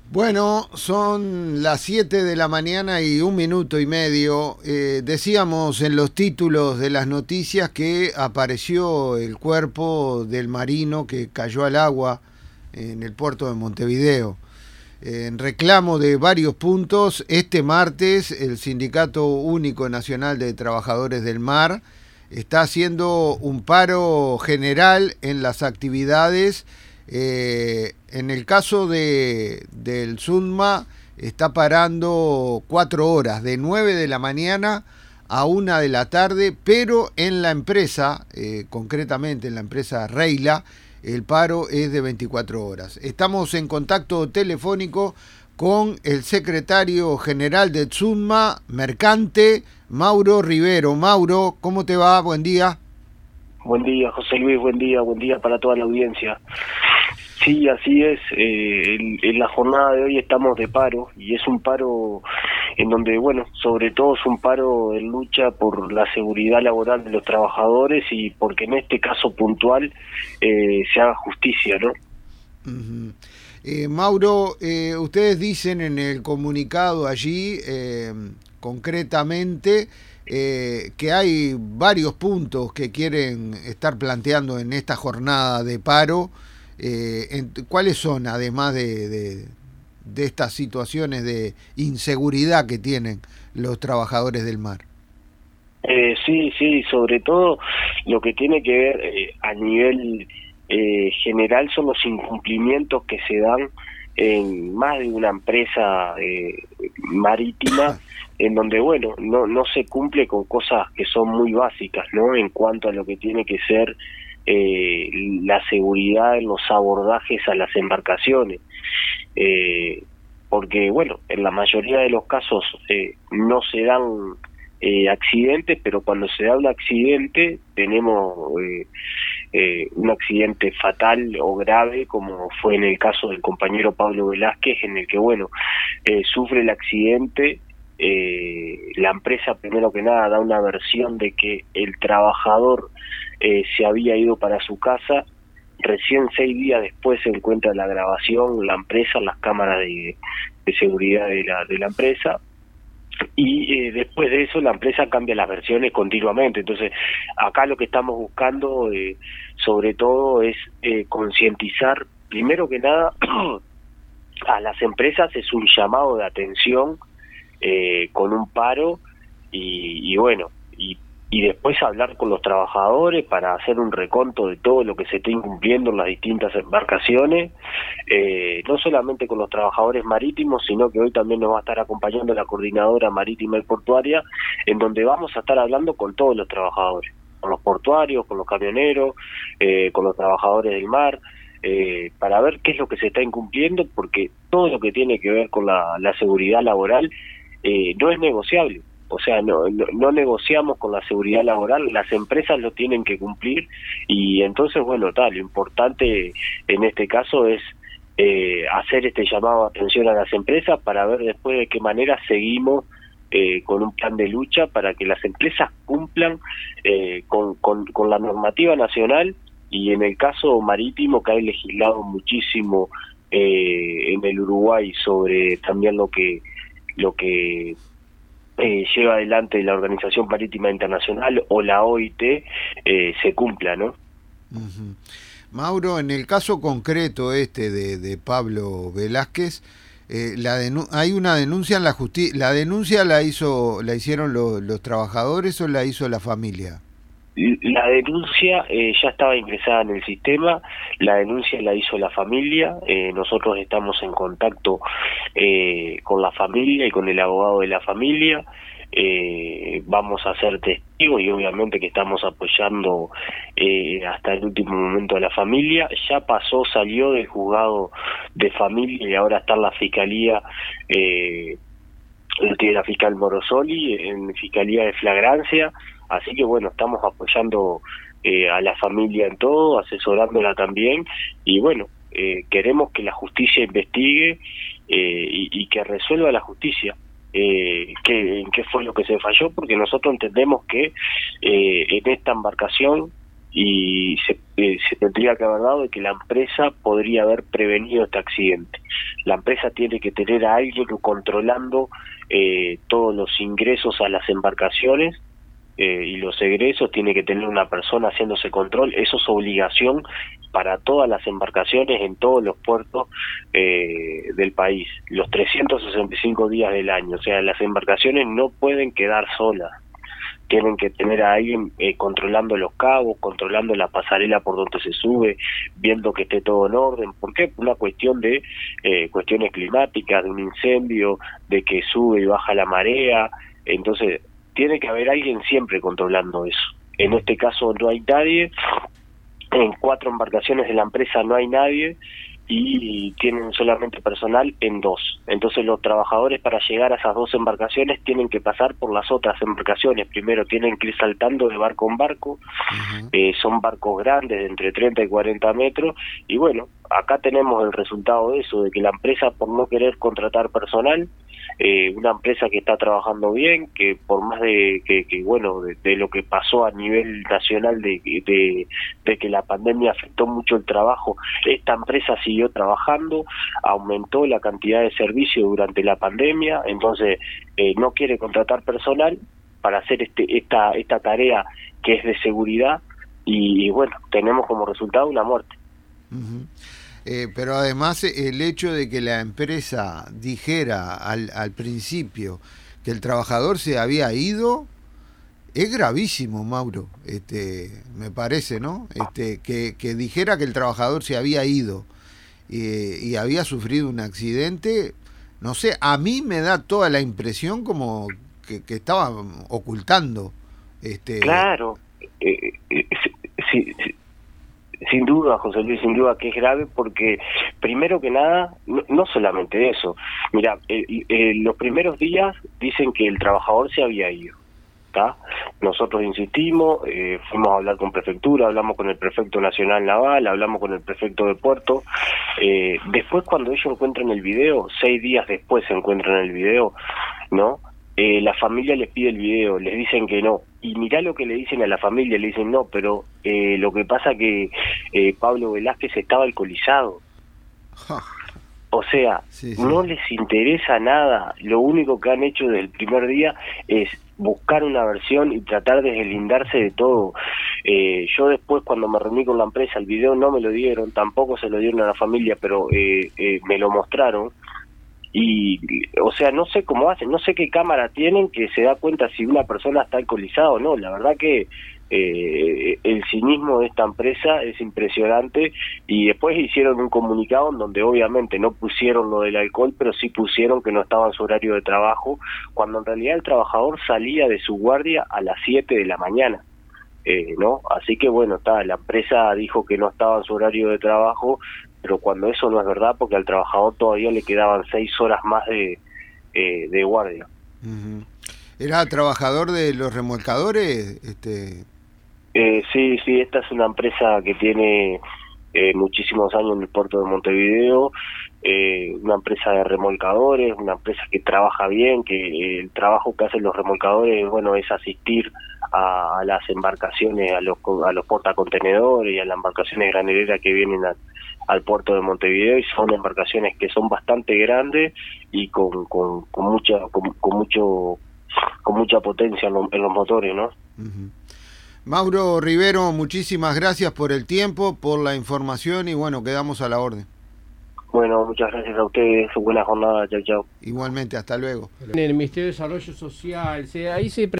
Bueno, son las 7 de la mañana y 1 minuto y medio. Decíamos en los títulos de las noticias que apareció el cuerpo del marino que cayó al agua en el puerto de Montevideo. En reclamo de varios puntos, este martes el Sindicato Único Nacional de Trabajadores del Mar está haciendo un paro general en las actividades. En el caso del SUNMA está parando 4 horas, de 9 de la mañana a 1 de la tarde, pero en la empresa, concretamente en la empresa Reila, el paro es de 24 horas. Estamos en contacto telefónico con el secretario general de SUNMA Mercante, Mauro Rivero. Mauro, ¿cómo te va? Buen día. Buen día, José Luis, buen día para toda la audiencia. Sí, así es, en la jornada de hoy estamos de paro, y es un paro en donde, bueno, sobre todo es un paro en lucha por la seguridad laboral de los trabajadores y porque en este caso puntual se haga justicia, ¿no? Uh-huh. Mauro, ustedes dicen en el comunicado allí, concretamente, que hay varios puntos que quieren estar planteando en esta jornada de paro. ¿Cuáles son, además de estas situaciones de inseguridad que tienen los trabajadores del mar? Sí, sobre todo lo que tiene que ver a nivel general son los incumplimientos que se dan en más de una empresa marítima, en donde, bueno, no se cumple con cosas que son muy básicas, ¿no? En cuanto a lo que tiene que ser la seguridad en los abordajes a las embarcaciones. Porque, bueno, en la mayoría de los casos no se dan accidentes, pero cuando se da un accidente tenemos un accidente fatal o grave, como fue en el caso del compañero Pablo Velázquez, en el que, bueno, sufre el accidente. La empresa, primero que nada, da una versión de que el trabajador se había ido para su casa. Recién 6 días después se encuentra la grabación, la empresa, las cámaras de seguridad de la empresa, y después de eso la empresa cambia las versiones continuamente. Entonces acá lo que estamos buscando sobre todo es concientizar, primero que nada, a las empresas. Es un llamado de atención con un paro y bueno, y después hablar con los trabajadores para hacer un reconto de todo lo que se está incumpliendo en las distintas embarcaciones, no solamente con los trabajadores marítimos, sino que hoy también nos va a estar acompañando la coordinadora marítima y portuaria, en donde vamos a estar hablando con todos los trabajadores, con los portuarios, con los camioneros, con los trabajadores del mar, para ver qué es lo que se está incumpliendo, porque todo lo que tiene que ver con la seguridad laboral no es negociable. O sea, no negociamos con la seguridad laboral, las empresas lo tienen que cumplir, y entonces, bueno, lo importante en este caso es hacer este llamado de atención a las empresas para ver después de qué manera seguimos con un plan de lucha para que las empresas cumplan con la normativa nacional, y en el caso marítimo, que hay legislado muchísimo en el Uruguay sobre también lo que lleva adelante la Organización Marítima Internacional o la OIT, se cumpla, ¿no? Uh-huh. Mauro, en el caso concreto de Pablo Velázquez, hay una denuncia en la justicia. ¿La denuncia la hicieron los trabajadores o la hizo la familia? La denuncia ya estaba ingresada en el sistema, la denuncia la hizo la familia. Nosotros estamos en contacto con la familia y con el abogado de la familia. Vamos a ser testigos y obviamente que estamos apoyando hasta el último momento a la familia. Ya pasó, salió del juzgado de familia y ahora está en la fiscalía, tiene la fiscal Morosoli en fiscalía de flagrancia. Así que bueno, estamos apoyando a la familia en todo, asesorándola también, y bueno, queremos que la justicia investigue y que resuelva la justicia en qué fue lo que se falló, porque nosotros entendemos que en esta embarcación y se tendría que haber dado de que la empresa podría haber prevenido este accidente. La empresa tiene que tener a alguien controlando todos los ingresos a las embarcaciones y los egresos, tiene que tener una persona haciéndose control. Eso es obligación para todas las embarcaciones en todos los puertos del país, los 365 días del año. O sea, las embarcaciones no pueden quedar solas, tienen que tener a alguien controlando los cabos, controlando la pasarela por donde se sube, viendo que esté todo en orden. ¿Por qué? Una cuestión de cuestiones climáticas, de un incendio, de que sube y baja la marea. Entonces tiene que haber alguien siempre controlando eso. En este caso no hay nadie, en 4 embarcaciones de la empresa no hay nadie, y tienen solamente personal en 2. Entonces los trabajadores, para llegar a esas 2 embarcaciones, tienen que pasar por las otras embarcaciones. Primero tienen que ir saltando de barco en barco. Son barcos grandes de entre 30 y 40 metros, y bueno, acá tenemos el resultado de eso, de que la empresa, por no querer contratar personal, una empresa que está trabajando bien, que por más de de lo que pasó a nivel nacional, de que la pandemia afectó mucho el trabajo, esta empresa siguió trabajando, aumentó la cantidad de servicios durante la pandemia. Entonces no quiere contratar personal para hacer esta tarea que es de seguridad, y bueno, tenemos como resultado una muerte. Pero además el hecho de que la empresa dijera al principio que el trabajador se había ido es gravísimo, Mauro, me parece, ¿no? Que dijera que el trabajador se había ido y había sufrido un accidente, no sé, a mí me da toda la impresión como que estaba ocultando. Claro, sí. Sin duda, José Luis, sin duda que es grave, porque primero que nada, no solamente eso. Mira, los primeros días dicen que el trabajador se había ido, ¿tá? Nosotros insistimos, fuimos a hablar con prefectura, hablamos con el prefecto nacional naval, hablamos con el prefecto de puerto. Después, cuando ellos encuentran el video, 6 días después se encuentran el video, ¿no? La familia les pide el video, les dicen que no, y mirá lo que le dicen a la familia, le dicen no, pero lo que pasa que Pablo Velázquez estaba alcoholizado. O sea, sí. No les interesa nada. Lo único que han hecho desde el primer día es buscar una versión y tratar de deslindarse de todo. Yo después, cuando me reuní con la empresa, el video no me lo dieron, tampoco se lo dieron a la familia, pero me lo mostraron. Y, o sea, no sé cómo hacen, no sé qué cámara tienen que se da cuenta si una persona está alcoholizada o no. La verdad que el cinismo de esta empresa es impresionante. Y después hicieron un comunicado en donde obviamente no pusieron lo del alcohol, pero sí pusieron que no estaba en su horario de trabajo, cuando en realidad el trabajador salía de su guardia a las 7 de la mañana. ¿No? Así que bueno, la empresa dijo que no estaba en su horario de trabajo, pero cuando eso no es verdad, porque al trabajador todavía le quedaban 6 horas más de guardia. ¿Era trabajador de los remolcadores? Sí, esta es una empresa que tiene muchísimos años en el puerto de Montevideo, una empresa de remolcadores, una empresa que trabaja bien, que el trabajo que hacen los remolcadores, bueno, es asistir a las embarcaciones, a los portacontenedores y a las embarcaciones graneras que vienen al puerto de Montevideo, y son embarcaciones que son bastante grandes y con mucha potencia en los motores, ¿no? Mauro Rivero, muchísimas gracias por el tiempo, por la información, y bueno, quedamos a la orden. Bueno, muchas gracias a ustedes, buena jornada, chau. Igualmente, hasta luego. En el Ministerio de Desarrollo Social, ahí se